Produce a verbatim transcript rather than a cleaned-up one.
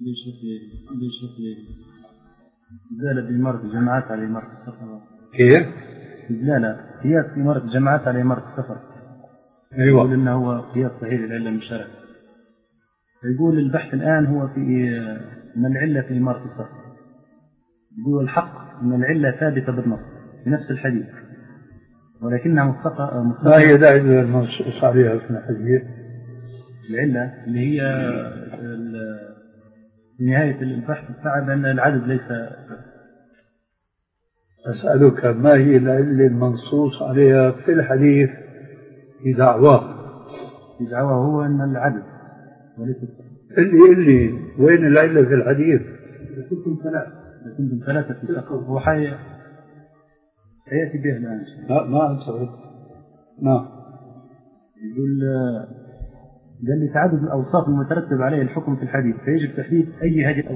ليش في ليش في دلالة بإمارة الجماعات على إمارة السفر؟ كيف؟ دلالة قياس إمارة الجماعات على إمارة السفر. أيوة. يقول إنه هو قياس صحيح للعلة المشتركة. يقول البحث الآن هو في أن العلة في إمارة السفر. يقول الحق أن العلة ثابتة بالنص في نفس الحديث، ولكنها مطلقة. ما هي العلة المنصوص عليها في الحديث؟ العلة اللي هي في نهاية البحث بتاع أن العدد ليس. أسألك ما هي العلة المنصوص عليها في الحديث في دعواه؟ في دعواه هو أن العدد وليس. اللي اللي وين العلة في الحديث؟ كنتم ثلاثة كنتم ثلاثة في السفر. هو حي حياتي به الآن. لا ما أنت ما يقول قال لي تعدد الأوصاف المترتب عليه الحكم في الحديث، فيجب تحديد أي هذه